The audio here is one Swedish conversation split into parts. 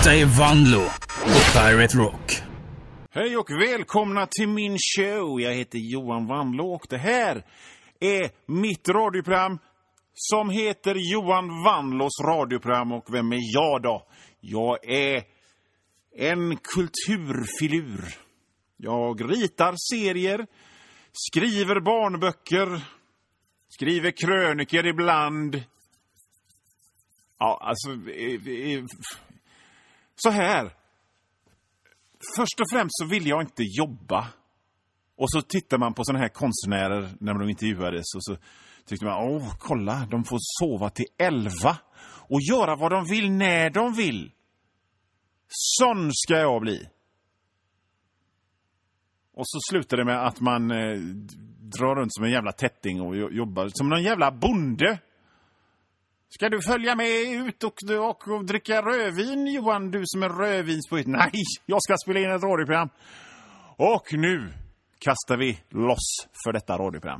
Detta är Vanlo på Pirate Rock. Hej och välkomna till min show. Jag heter Johan Vanlo och det här är mitt radioprogram som heter Johan Vanlos radioprogram. Och vem är jag då? Jag är en kulturfilur. Jag ritar serier, skriver barnböcker, skriver kröniker ibland. Ja, alltså så här. Först och främst så vill jag inte jobba. Och så tittar man på såna här konstnärer när de intervjuades. Och så tyckte man, kolla, de får sova till 11. Och göra vad de vill när de vill. Sån ska jag bli. Och så slutar det med att man drar runt som en jävla tätting och jobbar som någon jävla bonde. Ska du följa med ut och dricka rödvin, Johan, du som är rödvinspoet? Nej, jag ska spela in ett radioprogram. Och nu kastar vi loss för detta radioprogram.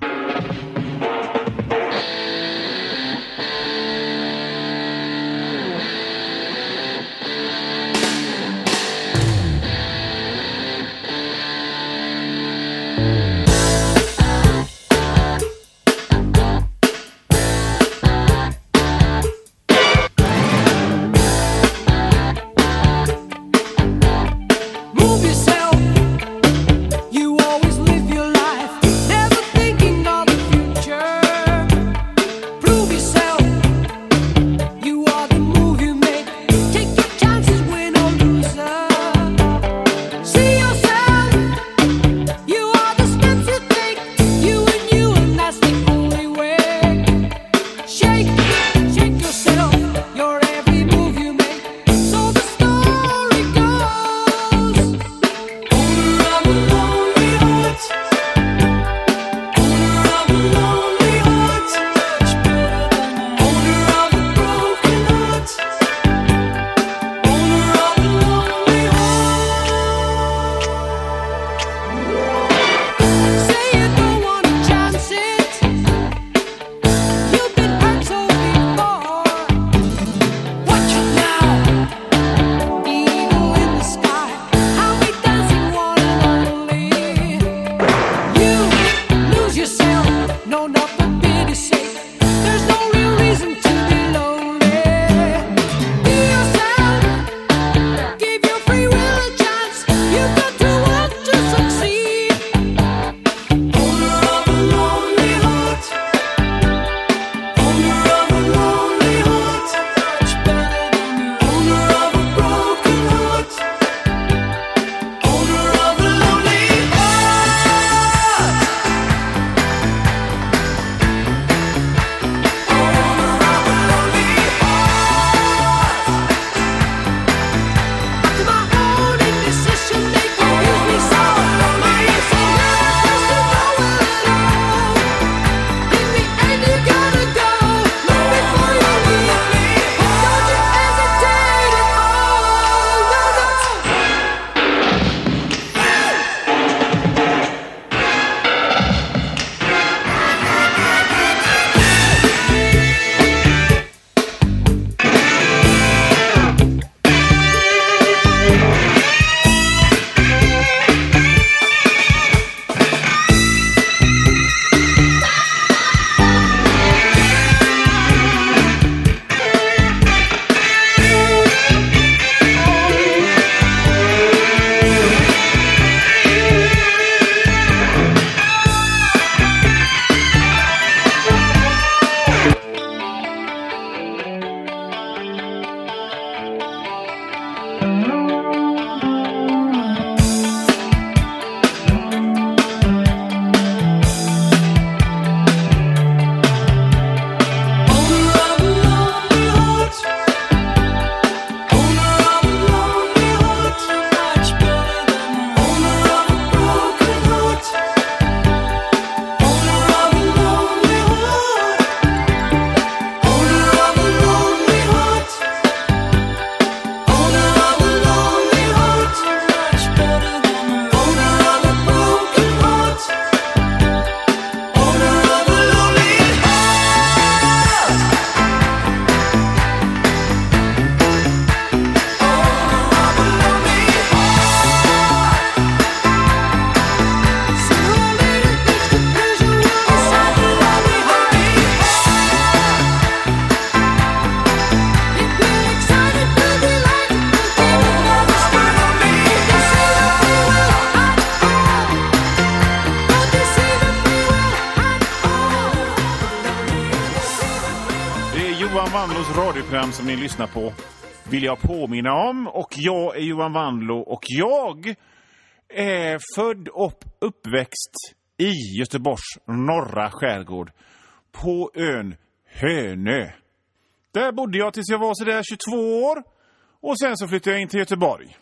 Johan Wanlås radioprogram som ni lyssnar på vill jag påminna om. Och jag är Johan Wanlå och jag är född och uppväxt i Göteborgs norra skärgård på ön Hönö. Där bodde jag tills jag var så där 22 år och sen så flyttade jag in till Göteborg.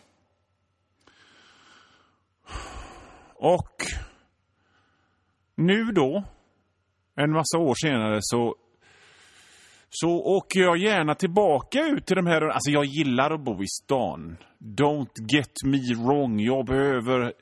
Och nu då, en massa år senare, så åker jag gärna tillbaka ut till de här... Alltså jag gillar att bo i stan. Don't get me wrong. Jag behöver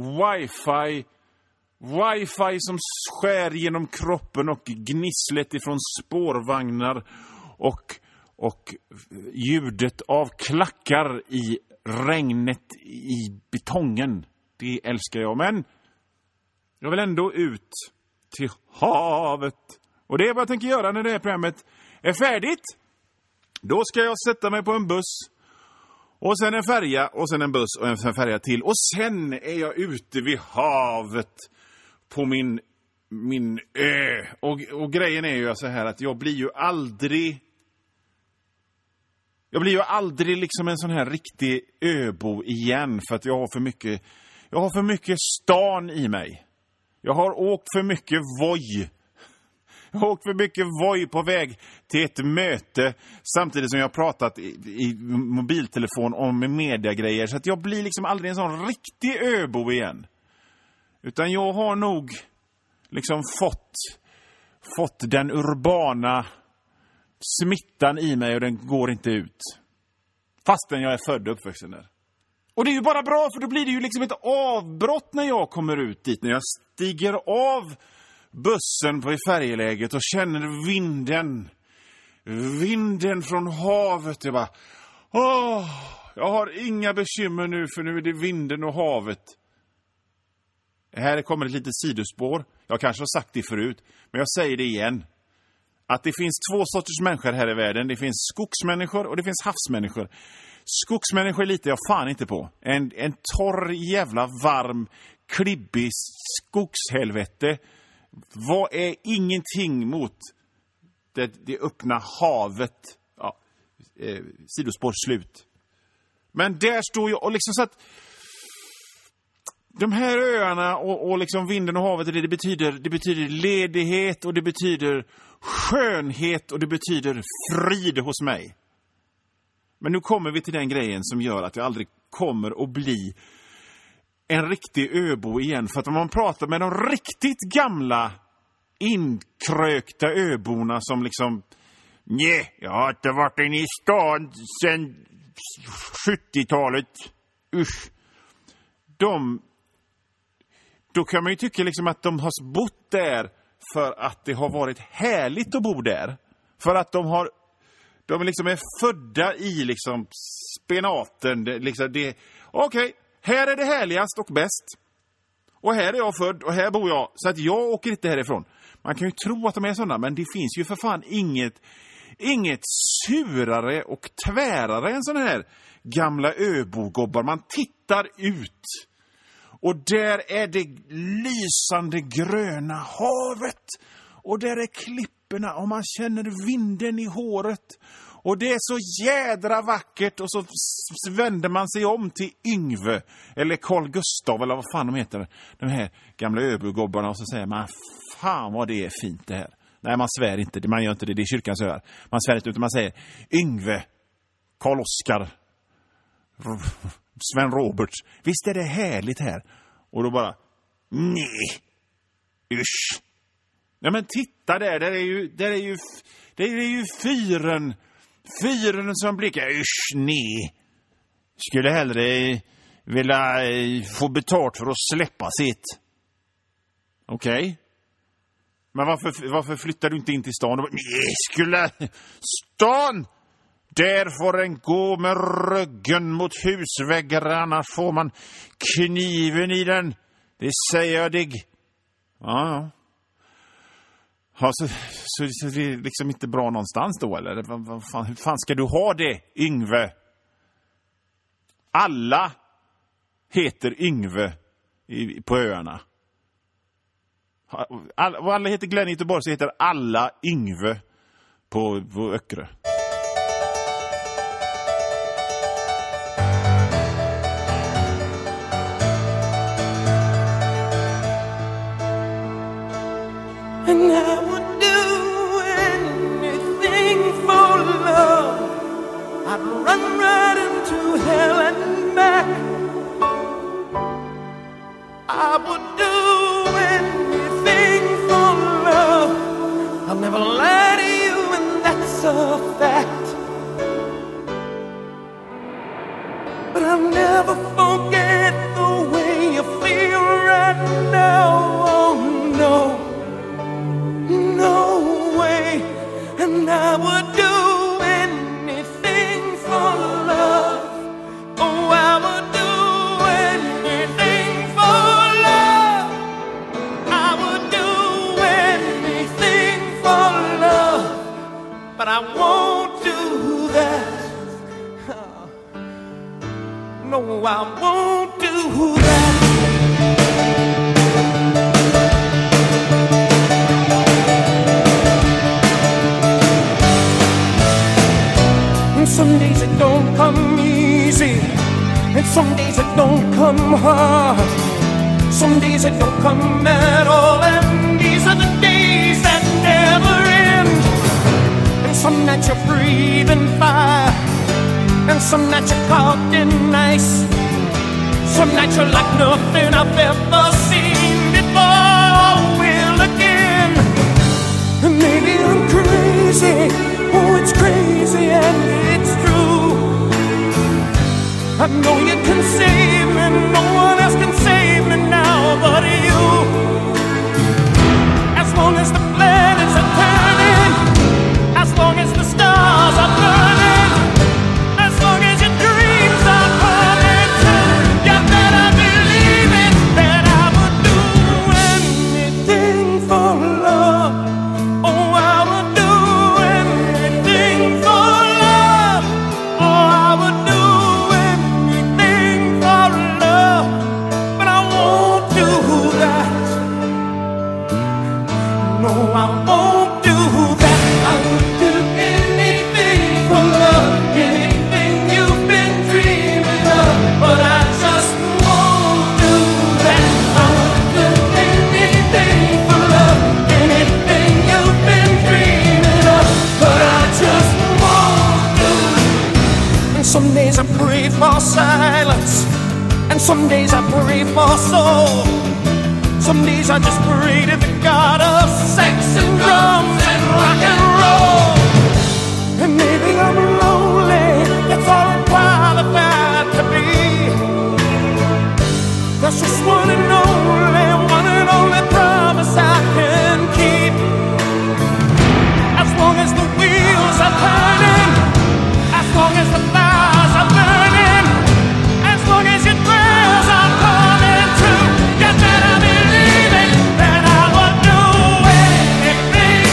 wifi som skär genom kroppen och gnisslet ifrån spårvagnar och ljudet av klackar i regnet i betongen. Det älskar jag. Men jag vill ändå ut till havet. Och det är vad jag tänker göra när det här programmet är färdigt. Då ska jag sätta mig på en buss. Och sen en färja. Och sen en buss och en färja till. Och sen är jag ute vid havet. På min ö. Och grejen är ju så här att jag blir ju aldrig liksom en sån här riktig öbo igen. För att jag har för mycket stan i mig. Jag har åkt för mycket Voi. Jag har åkt för mycket Voi på väg till ett möte. Samtidigt som jag har pratat i mobiltelefon om mediagrejer. Så att jag blir liksom aldrig en sån riktig öbo igen. Utan jag har nog liksom fått den urbana smittan i mig och den går inte ut. Fastän jag är född och uppvuxen där. Och det är ju bara bra, för då blir det ju liksom ett avbrott när jag kommer ut dit. När jag stiger av bussen på färjeläget och känner vinden från havet. Jag bara, jag har inga bekymmer nu, för nu är det vinden och havet. Här kommer ett litet sidospår. Jag kanske har sagt det förut, men jag säger det igen. Att det finns två sorters människor här i världen. Det finns skogsmänniskor och det finns havsmänniskor. Skogsmänniskor litar jag fan inte på. En torr jävla varm klibbig skogshelvete. Vad är ingenting mot det öppna havet? Ja, sidospår slut. Men där står jag och liksom så att de här öarna och liksom vinden och havet, det betyder ledighet och det betyder skönhet och det betyder frid hos mig. Men nu kommer vi till den grejen som gör att jag aldrig kommer att bli en riktig öbo igen. För att om man pratar med de riktigt gamla inkrökta öborna som liksom, nej, jag har inte varit inne i stan sedan 70-talet. Usch. Då kan man ju tycka liksom att de har bott där för att det har varit härligt att bo där. För att de liksom är födda i liksom spenaten. Okej, här är det härligast och bäst. Och här är jag född och här bor jag. Så att jag åker inte härifrån. Man kan ju tro att de är sådana, men det finns ju för fan inget surare och tvärare än sådana här gamla öbogobbar. Man tittar ut. Och där är det lysande gröna havet. Och där är klipporna och man känner vinden i håret. Och det är så jädra vackert. Och så vänder man sig om till Yngve eller Carl Gustav eller vad fan de heter. De här gamla öbogobbarna. Och så säger man, fan vad det är fint det här. Nej, man svär inte. Man gör inte det. Det är kyrkans öar. Man svär inte utan man säger Yngve, Carl Oskar, Sven Robert. Visst är det härligt här? Och då bara, nej, usch. Ja, men titta där är ju fyren som blickar, usch, nej. Skulle hellre vilja få betalt för att släppa sitt. Okej. Men varför flyttar du inte in till stan? Nej, stan! Där får den gå med ryggen mot husväggar, annars får man kniven i den. Det säger jag dig. Ja. Så det är liksom inte bra någonstans då, eller? Hur fan ska du ha det, Yngve? Alla heter Yngve på öarna. Alla heter Glenn i Göteborg, så heter alla Yngve på Öckerö. And I would do anything for love. I'd run right into hell and back. I would do anything for love. I'll never lie to you, and that's a fact. But I'll never forget the way you feel right now. Oh no, no way. And I would do anything for love. Oh, I would do anything for love. I would do anything for love. But I won't do that. No, I won't do that. And some days it don't come easy, and some days it don't come hard. Some days it don't come at all, and these are the days that never end. And some nights you're breathing fire, and some nights you're caught in ice. Some nights you're like nothing I've ever seen before. Will again. And maybe I'm crazy. Oh, it's crazy and it's true. I know you can save me. No one else can save me now but you. As long as the planets are turning, as long as the stars are burning, as long as your dreams are burning too, you better believe it, that I would do anything for love. Oh, I would do anything for love. Oh, I would do anything for love. But I won't do that. No, I won't do that. I would do anything for love, anything you've been dreaming of, but I just won't do that. I would do anything for love, anything you've been dreaming of, but I just won't do it. And some days I pray for silence, and some days I pray for soul. Some days I just pray to the God of sex and drums and rock and roll. And maybe I'm lonely, that's all I'm qualified to be. That's just one and only promise I can keep. As long as the wheels are turning, as long as the fires are burning, as long as your prayers are coming true, you better believe it, that I would do anything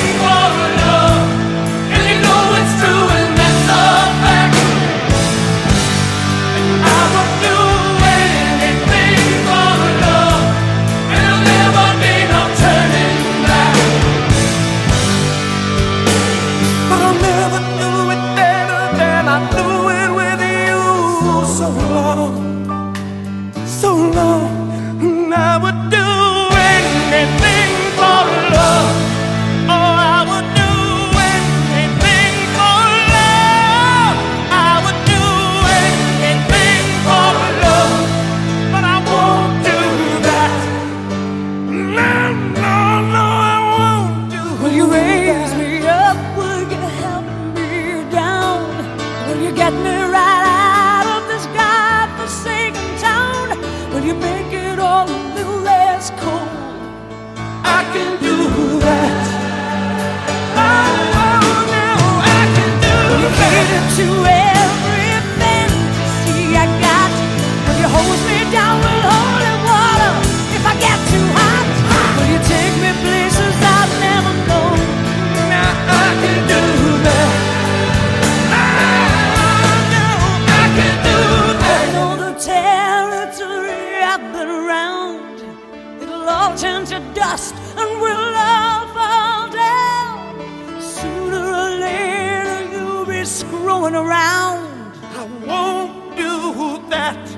going around. I won't do that.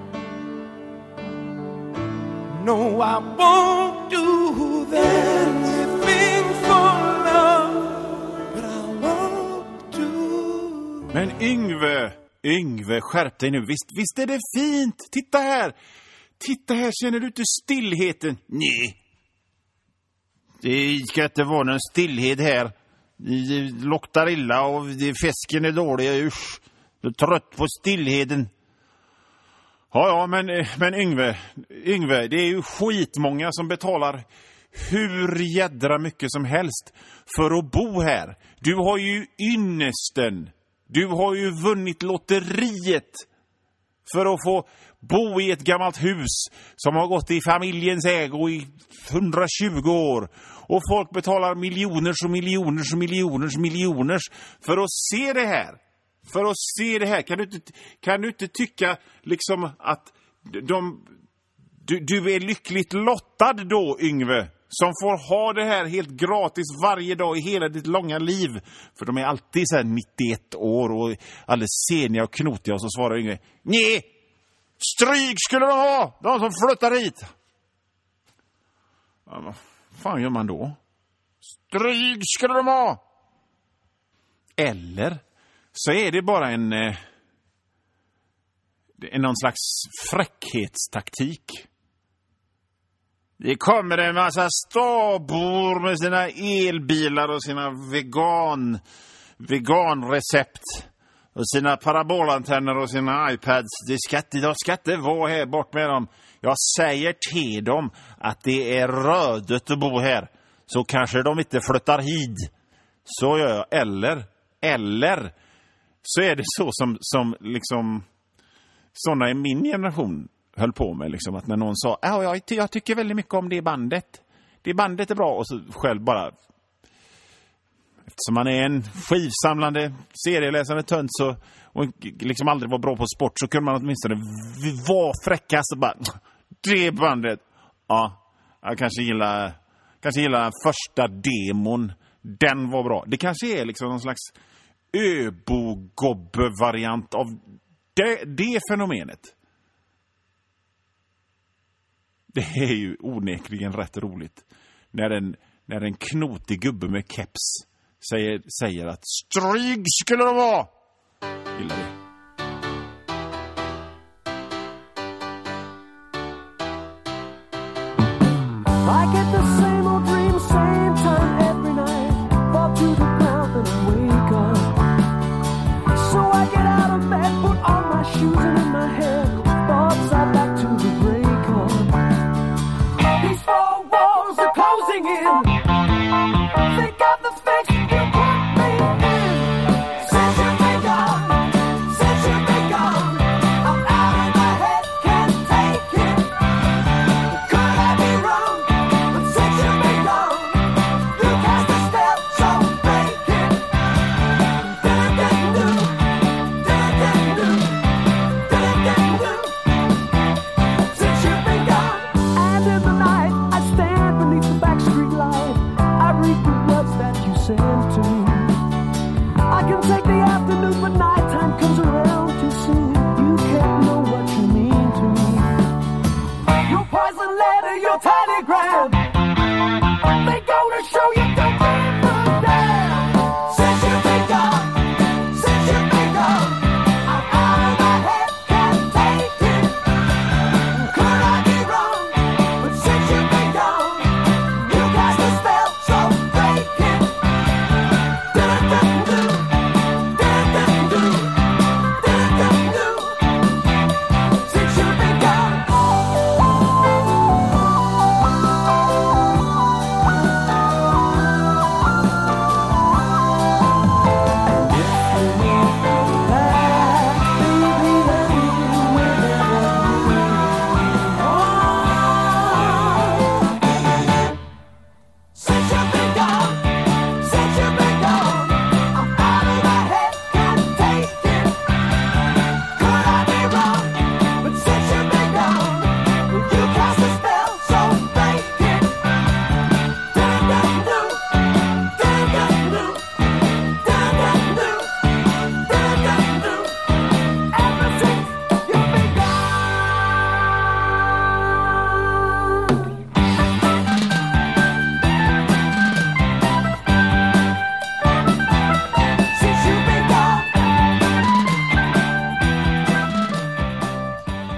No, I won't do that. Living for love, but I won't do. Men Yngve, skärp dig nu. Visst är det fint? Titta här, känner du inte stillheten? Nej. Det ska inte vara någon stillhet här. Det luktar illa och fisken är dålig. Usch, jag är trött på stillheten. Ja, men Yngve, det är ju skitmånga som betalar hur jädra mycket som helst för att bo här. Du har ju ynnesten. Du har ju vunnit lotteriet för att få bo i ett gammalt hus som har gått i familjens ägo i 120 år. Och folk betalar miljoners för att se det här. Kan du inte tycka liksom att du är lyckligt lottad då, Yngve, som får ha det här helt gratis varje dag i hela ditt långa liv? För de är alltid så här 91 år och alldeles seniga och knotiga. Och så svarar Yngve: nej, stryk skulle de ha, de som flyttar hit. Ja, vad fan gör man då? Stryk skulle de ha. Eller så är det bara någon slags fräckhetstaktik. Det kommer en massa stabor med sina elbilar och sina veganrecept och sina parabolantenner och sina iPads. De ska inte vara här, bort med dem. Jag säger till dem att det är rödet att bo här, så kanske de inte flyttar hit. Så gör jag. Eller så är det så som liksom sådana i min generation höll på med, liksom, att när någon sa jag tycker väldigt mycket om det bandet. Det bandet är bra, och så själv bara, eftersom man är en skivsamlande, serieläsande tönt så, och liksom aldrig var bra på sport, så kunde man åtminstone vara fräckast och bara, det bandet. Ja, jag kanske gillar den första demon. Den var bra. Det kanske är liksom någon slags öbogobbe-variant av det fenomenet. Det är ju onekligen rätt roligt när en knotig gubbe med keps säger att stryk skulle det vara. Gillar det. I get the same old dream, same time every night. Fall to the ground and wake up. So I get out of bed, put on my shoes and in my head, thoughts I'd like to break up. These four walls are closing in. Think of the fix you put me in. Since you've been gone, I'm out of my head, can't take it. Could I be wrong? But since you've been gone, you cast a spell so vacant. Do-do-do, do-do-do, do-do-do. Since you've been gone, and in the night I stand beneath the backstreet light. I read the words that you sent to me. I can take the afternoon, but nighttime comes around too soon. You can't know what you mean to me. Your poison letter, your telegram, they go to show you don't give a damn. Since you've been gone, I'm out of my head, can't take it. Could I be wrong? But since you've been gone, you cast a spell so vacant.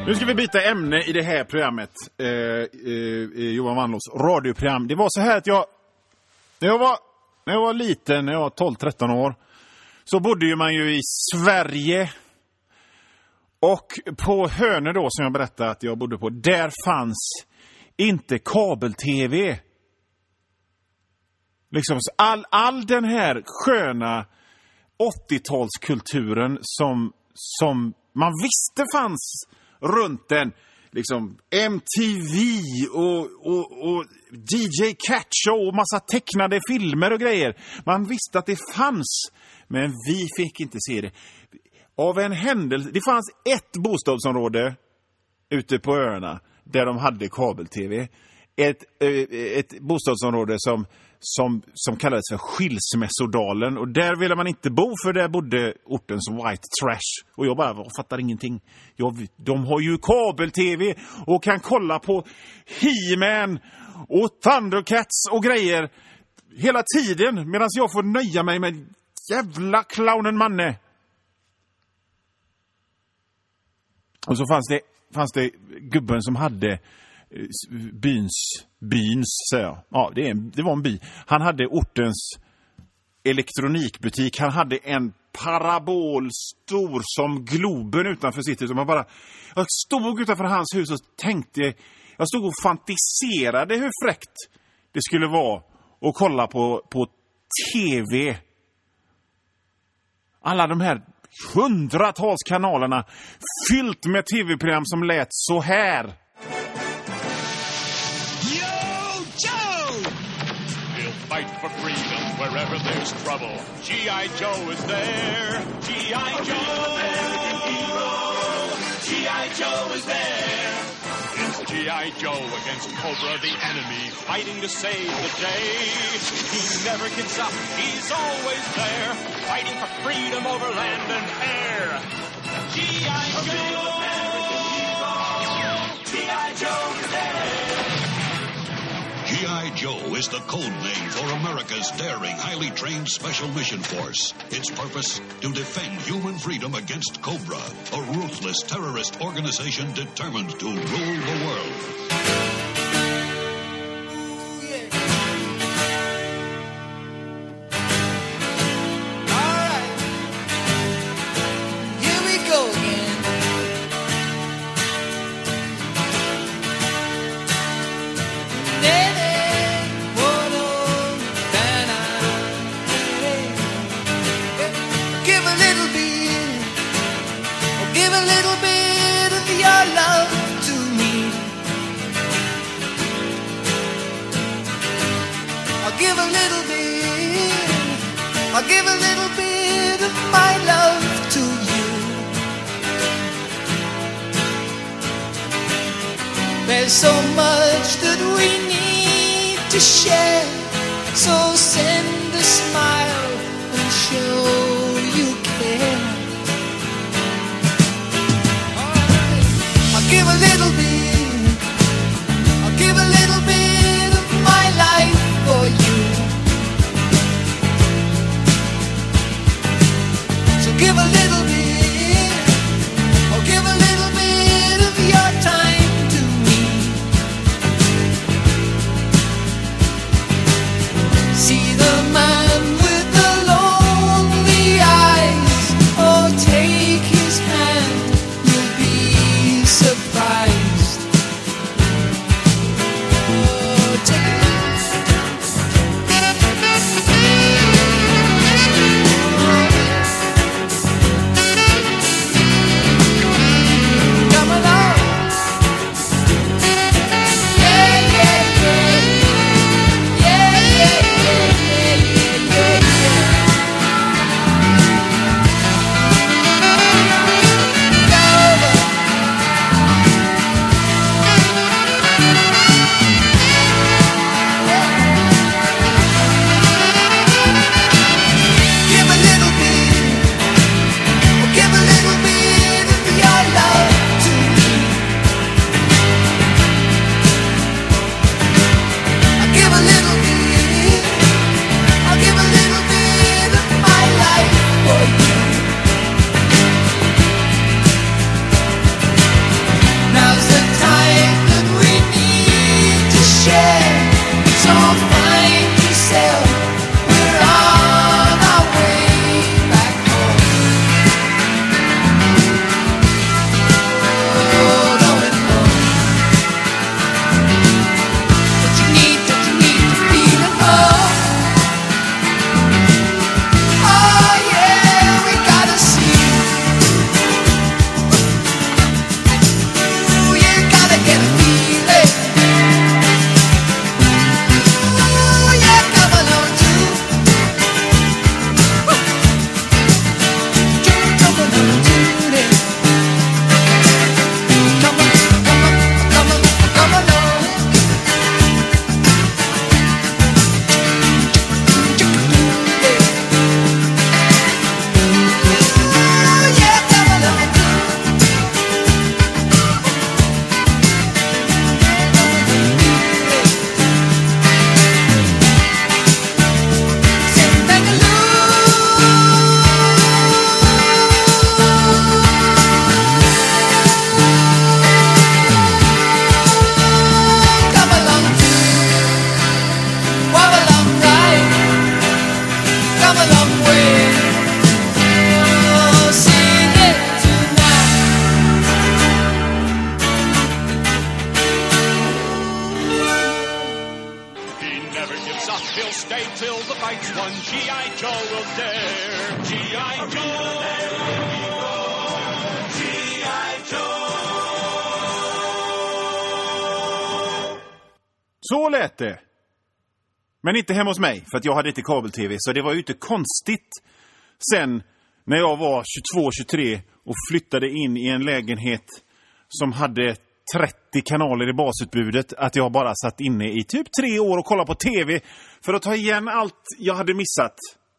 Nu ska vi byta ämne i det här programmet. Johan Wannlås radioprogram. Det var så här att när jag var liten, när jag var 12-13 år, så bodde ju man ju i Sverige. Och på Hönö då, som jag berättade att jag bodde på, där fanns inte kabel-tv. Liksom all den här sköna 80-talskulturen som man visste fanns runt den. Liksom MTV och DJ Catcho och massa tecknade filmer och grejer. Man visste att det fanns, men vi fick inte se det. Av en händelse, det fanns ett bostadsområde ute på öarna där de hade kabel-tv. Ett bostadsområde som kallades för Skilsmässodalen. Och där ville man inte bo, för där bodde ortens white trash. Och jag bara fattar ingenting. De har ju kabel-tv och kan kolla på He-Man och Thundercats och grejer hela tiden, medan jag får nöja mig med jävla clownen Manne. Och så fanns det gubben som hade byns säger jag. Ja, det var en by. Han hade ortens elektronikbutik. Han hade en parabol stor som Globen utanför sitt hus. Jag stod utanför hans hus och tänkte, jag stod och fantiserade hur fräckt det skulle vara att kolla på tv. Alla de här hundratals kanalerna fyllt med tv-program som lät så här. Yo, Joe! He'll fight for freedom wherever there's trouble. G.I. Joe is there. G.I. Joe, American hero. G.I. Joe is there. It's G.I. Joe against Cobra, the enemy, fighting to save the day. He never gives up. He's always there, fighting for freedom over land and air. G.I. Joe, American hero. G.I. Joe is there. G.I. Joe is the code name for America's daring, highly trained Special Mission Force. Its purpose, to defend human freedom against Cobra, a ruthless terrorist organization determined to rule the world. I'll give a little bit of my love to you. There's so much that we need to share, so send a smile and show you care. I'll give a little bit, I'll give a little bit of my life for you. Give a little bit, or give a little bit of your time to me. See the man with the lonely eyes, oh take his hand, you'll be surprised. Oh, take it. G.I. Joe will dare. G.I. Joe. G.I. Joe. Så lät det. Men inte hemma hos mig, för att jag hade inte kabel-tv. Så det var ju inte konstigt sen när jag var 22-23 och flyttade in i en lägenhet som hade 30 kanaler i basutbudet, att jag bara satt inne i typ 3 år och kollade på tv för att ta igen allt jag hade missat.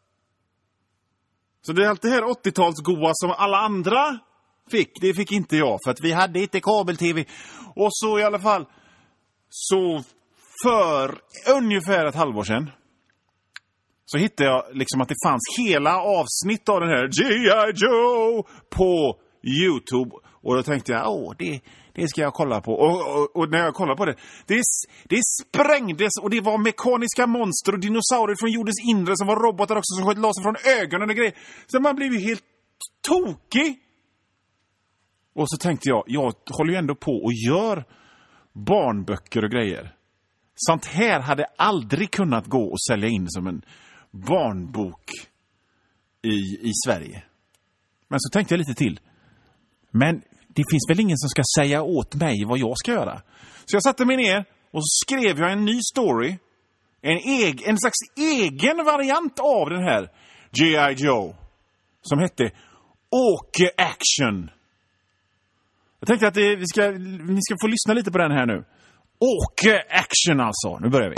Så det är allt det här 80-talsgoa som alla andra fick, det fick inte jag, för att vi hade inte kabel-tv. Och så i alla fall, så för ungefär ett halvår sedan så hittade jag liksom att det fanns hela avsnitt av den här G.I. Joe på YouTube. Och då tänkte jag, det ska jag kolla på. Och när jag kollade på det sprängdes och det var mekaniska monster och dinosaurier från jordens inre som var robotar också som sköt laser från ögonen och grejer. Så man blev ju helt tokig. Och så tänkte jag håller ju ändå på och gör barnböcker och grejer. Sånt här hade aldrig kunnat gå och sälja in som en barnbok i Sverige. Men så tänkte jag lite till. Men det finns väl ingen som ska säga åt mig vad jag ska göra. Så jag satte mig ner och så skrev jag en ny story. En slags egen variant av den här G.I. Joe. Som hette Åke Action. Jag tänkte att ni ska få lyssna lite på den här nu. Åke Action alltså. Nu börjar vi.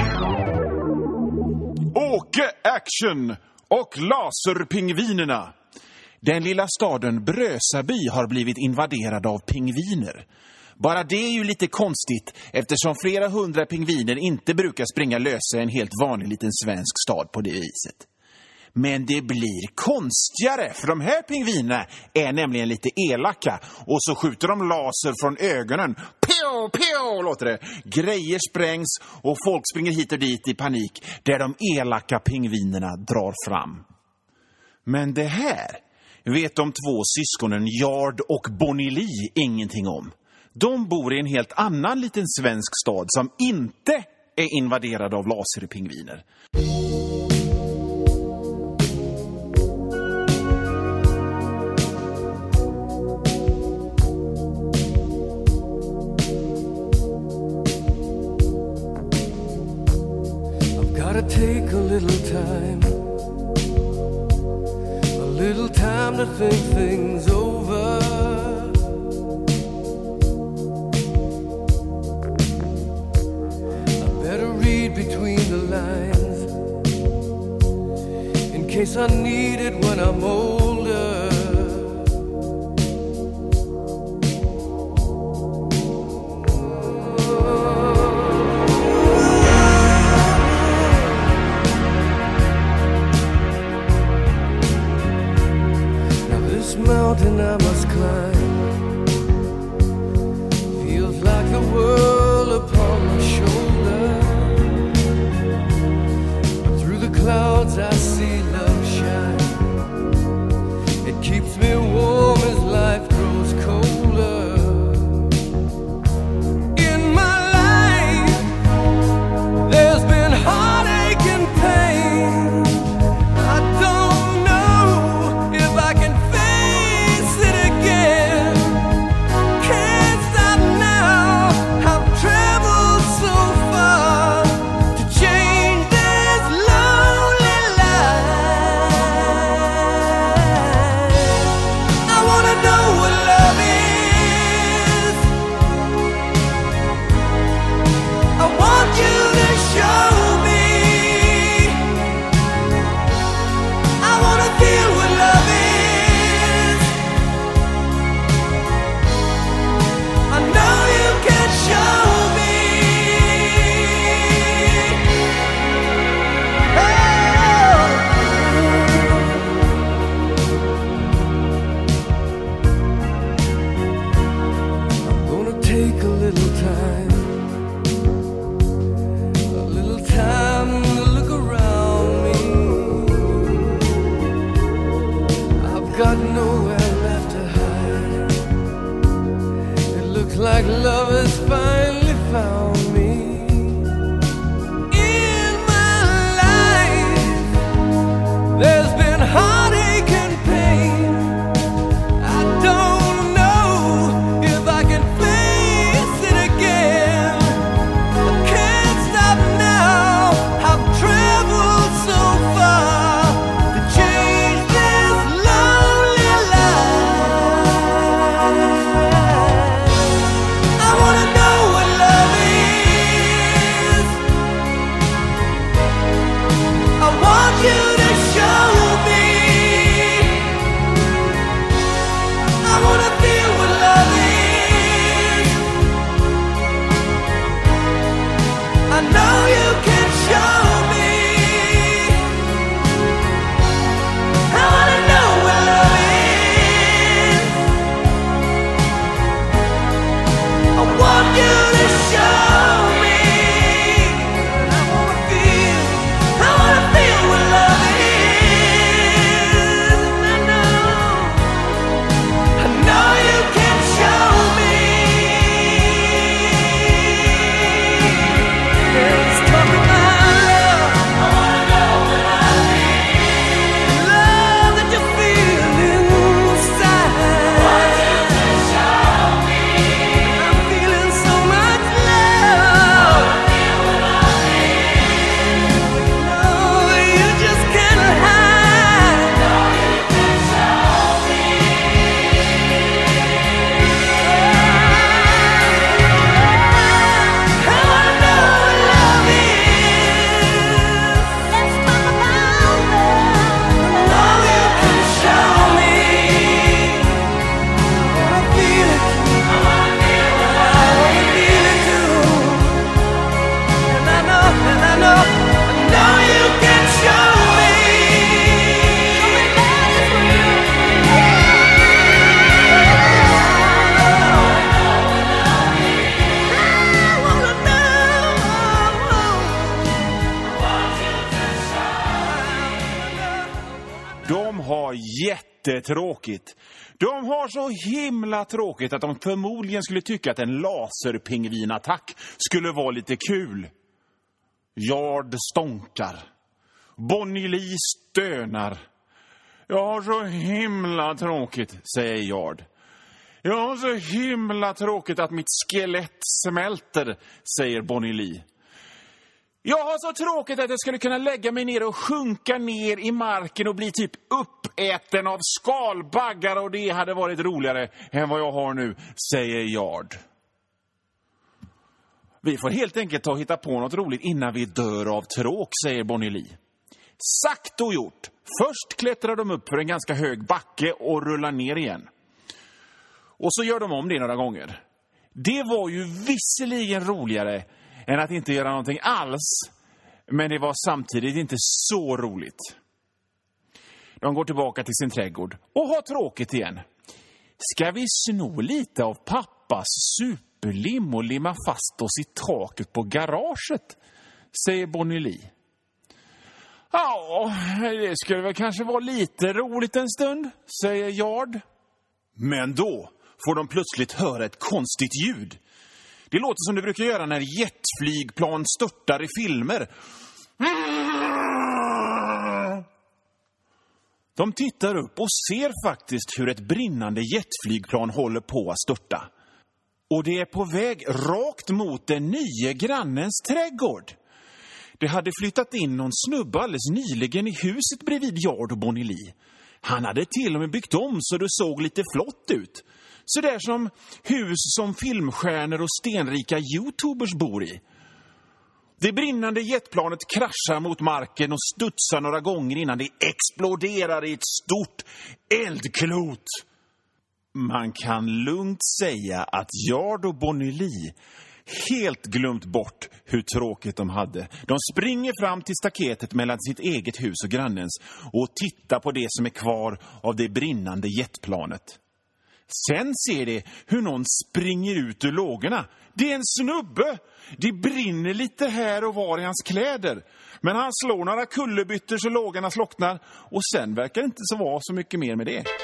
Åke Action och laserpingvinerna. Den lilla staden Brösaby har blivit invaderad av pingviner. Bara det är ju lite konstigt eftersom flera hundra pingviner inte brukar springa lösa en helt vanlig liten svensk stad på det viset. Men det blir konstigare för de här pingvinerna är nämligen lite elaka och så skjuter de laser från ögonen. Pio, pio, låter det. Grejer sprängs och folk springer hit och dit i panik där de elaka pingvinerna drar fram. Men det här vet de två syskonen Yard och Bonnie Lee ingenting om. De bor i en helt annan liten svensk stad som inte är invaderad av laserpingviner. I've gotta take a little time to think things over. I better read between the lines in case I need it when I'm older. Mountain I must climb feels like the world upon my shoulder. Through the clouds I see love shine. It keeps me warm as life grows colder. In my life there's been heartache and pain. I don't know if I can like love has finally found me. In my life De har jättetråkigt. De har så himla tråkigt att de förmodligen skulle tycka att en laserpingvinattack skulle vara lite kul. Yard stånkar. Bonnie Lee stönar. Jag har så himla tråkigt, säger Yard. Jag har så himla tråkigt att mitt skelett smälter, säger Bonnie Lee. Jag har så tråkigt att jag skulle kunna lägga mig ner och sjunka ner i marken och bli typ uppäten av skalbaggar, och det hade varit roligare än vad jag har nu, säger Yard. Vi får helt enkelt ta och hitta på något roligt innan vi dör av tråk, säger Bonnie Lee. Sagt och gjort. Först klättrar de upp för en ganska hög backe och rullar ner igen. Och så gör de om det några gånger. Det var ju visserligen roligare än att inte göra någonting alls, men det var samtidigt inte så roligt. De går tillbaka till sin trädgård och har tråkigt igen. Ska vi sno lite av pappas superlim och limma fast oss i taket på garaget, säger Bonnie Lee. Ja, det skulle väl kanske vara lite roligt en stund, säger Yard. Men då får de plötsligt höra ett konstigt ljud. Det låter som det brukar göra när jetflygplan störtar i filmer. De tittar upp och ser faktiskt hur ett brinnande jetflygplan håller på att störta. Och det är på väg rakt mot den nya grannens trädgård. Det hade flyttat in någon snubbe alldeles nyligen i huset bredvid Yard och Bonnie Lee. Han hade till och med byggt om så det såg lite flott ut. Så där som hus som filmstjärnor och stenrika YouTubers bor i. Det brinnande jetplanet kraschar mot marken och studsar några gånger innan det exploderar i ett stort eldklot. Man kan lugnt säga att Yard och Bonnie Lee helt glömt bort hur tråkigt de hade. De springer fram till staketet mellan sitt eget hus och grannens och tittar på det som är kvar av det brinnande jetplanet. Sen ser de hur någon springer ut ur lågorna. Det är en snubbe. Det brinner lite här och var i hans kläder. Men han slår några kullerbyttor så lågorna slocknar. Och sen verkar det inte så vara så mycket mer med det.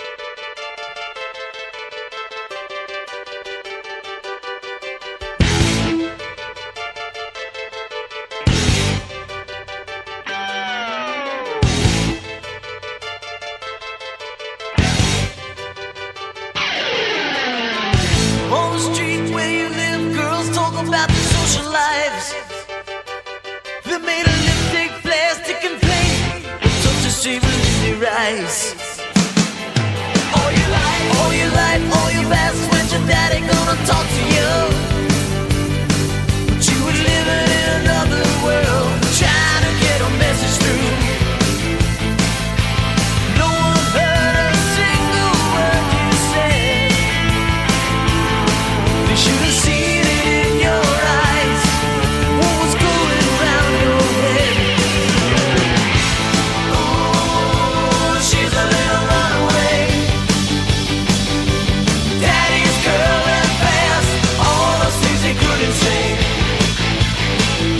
All your life, all your best friends, your daddy gonna talk to you. But you were living in another world, trying to get a message through. No one heard a single word you said. They should have seen it in your eyes, what was going around your head. Oh, she's a little runaway. Daddy's curling fast, all those things he couldn't say.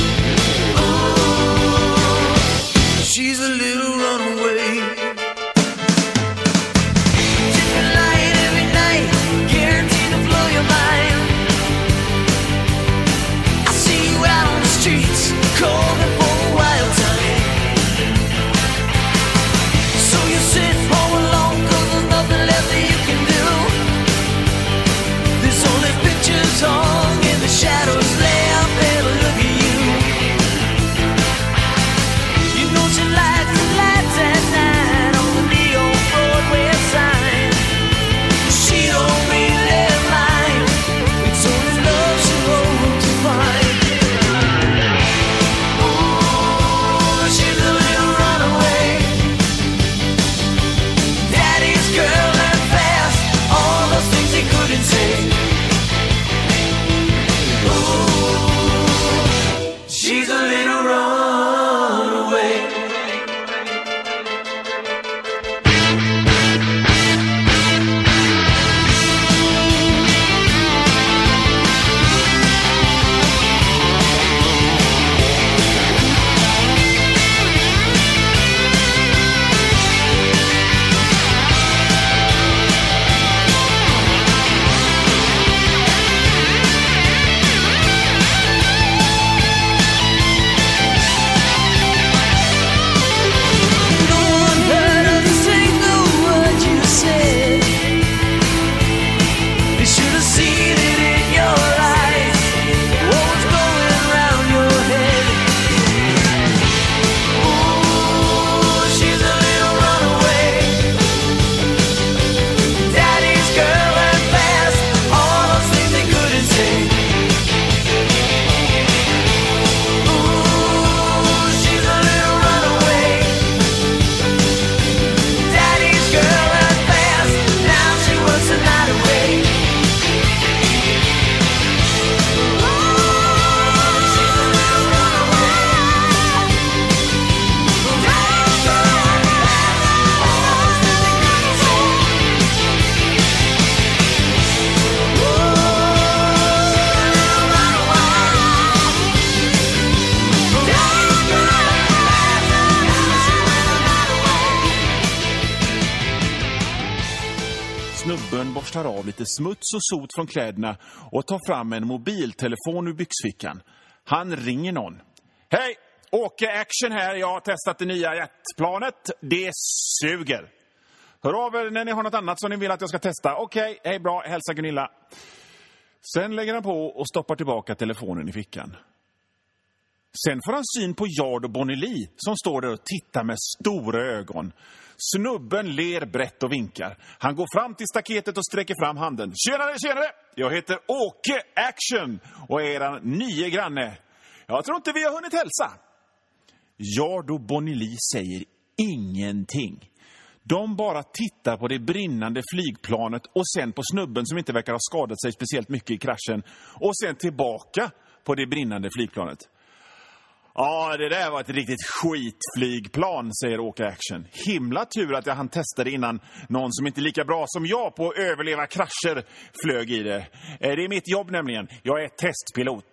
snubben borstar av lite smuts och sot från kläderna och tar fram en mobiltelefon ur byxfickan. Han ringer någon. Hej, Åke Action här. Jag har testat det nya jetplanet. Det suger. Hör av er när ni har något annat som ni vill att jag ska testa. Okej, hej bra. Hälsa Gunilla. Sen lägger han på och stoppar tillbaka telefonen i fickan. Sen får han syn på Yard och Bonnie Lee som står där och tittar med stora ögon. Snubben ler brett och vinkar. Han går fram till staketet och sträcker fram handen. Tjenare! Jag heter Åke Action och är eran nye granne. Jag tror inte vi har hunnit hälsa. Yard och Bonnie Lee säger ingenting. De bara tittar på det brinnande flygplanet och sen på snubben som inte verkar ha skadat sig speciellt mycket i kraschen. Och sen tillbaka på det brinnande flygplanet. Ja, det där var ett riktigt skitflygplan, säger Åke Action. Himla tur att jag hann testa det innan någon som inte är lika bra som jag på att överleva krascher flög i det. Det är mitt jobb nämligen. Jag är testpilot.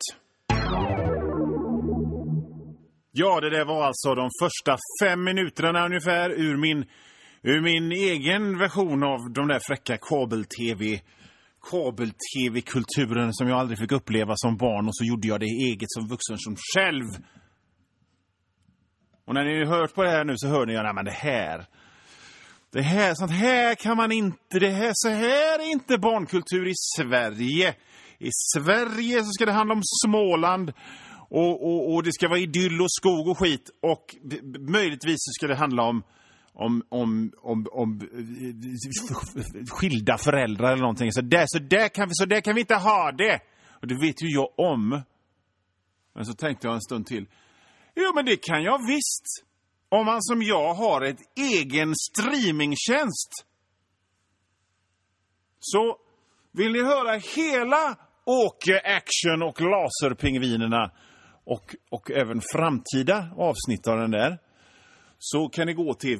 Ja, det där var alltså de första 5 minuterna ungefär ur min egen version av de där fräcka kabel-tv-kulturen som jag aldrig fick uppleva som barn, och så gjorde jag det eget som vuxen som själv. Och när ni har hört på det här nu så hör ni ja, men sånt här kan man inte, så här är inte barnkultur i Sverige. I Sverige så ska det handla om Småland och det ska vara idyll och skog och skit, och möjligtvis så ska det handla om skilda föräldrar eller någonting. Så där kan vi inte ha det. Och det vet ju jag om. Men så tänkte jag en stund till. Jo, men det kan jag visst. Om man som jag har ett egen streamingtjänst. Så vill ni höra hela Åke Action och Laserpingvinerna och även framtida avsnitt av den där, så kan ni gå till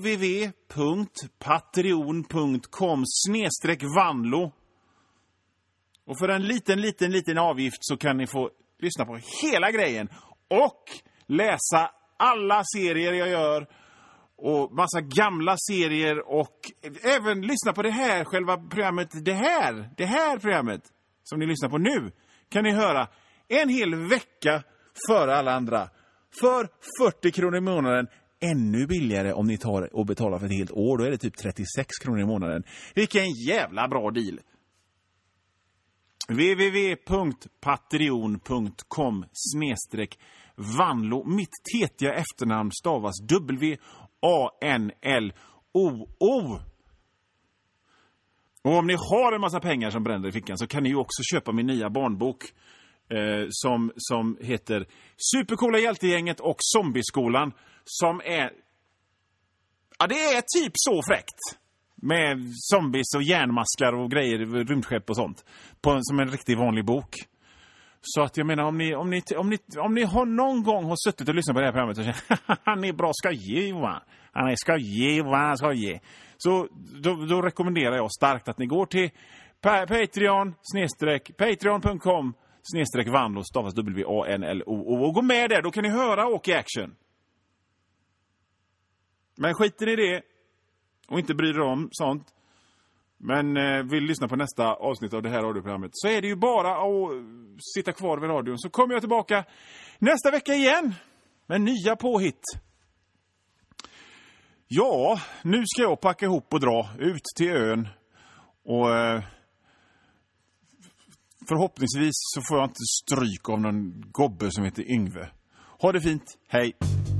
www.patreon.com/vanlo. Och för en liten avgift så kan ni få lyssna på hela grejen och läsa alla serier jag gör och massa gamla serier, och även lyssna på det här själva programmet, det här programmet som ni lyssnar på nu kan ni höra en hel vecka före alla andra för 40 kronor i månaden. Ännu billigare om ni tar och betalar för ett helt år. Då är det typ 36 kronor i månaden. Vilken jävla bra deal. www.patreon.com/vanlo. Mitt tetiga efternamn stavas WANLOO. Och om ni har en massa pengar som bränner i fickan så kan ni ju också köpa min nya barnbok som heter Supercoola hjältegänget och Zombieskolan, som är, ja, det är typ så fräckt med zombies och järnmaskar och grejer, rymdskepp och sånt som en riktigt vanlig bok. Så att jag menar, om ni har någon gång har suttit och lyssnat på det här programmet och känner han är bra skojig, Johan. Han är skojig. Så då rekommenderar jag starkt att ni går till patreon.com/vanlo stavas WANLO och gå med där. Då kan ni höra Åke Action. Men skiter i det och inte bryr er om sånt, men vill lyssna på nästa avsnitt av det här radioprogrammet, så är det ju bara att sitta kvar vid radion, så kommer jag tillbaka nästa vecka igen med nya påhitt. Ja, nu ska jag packa ihop och dra ut till ön, och förhoppningsvis så får jag inte stryk av någon gobbe som heter Yngve. Ha det fint, hej!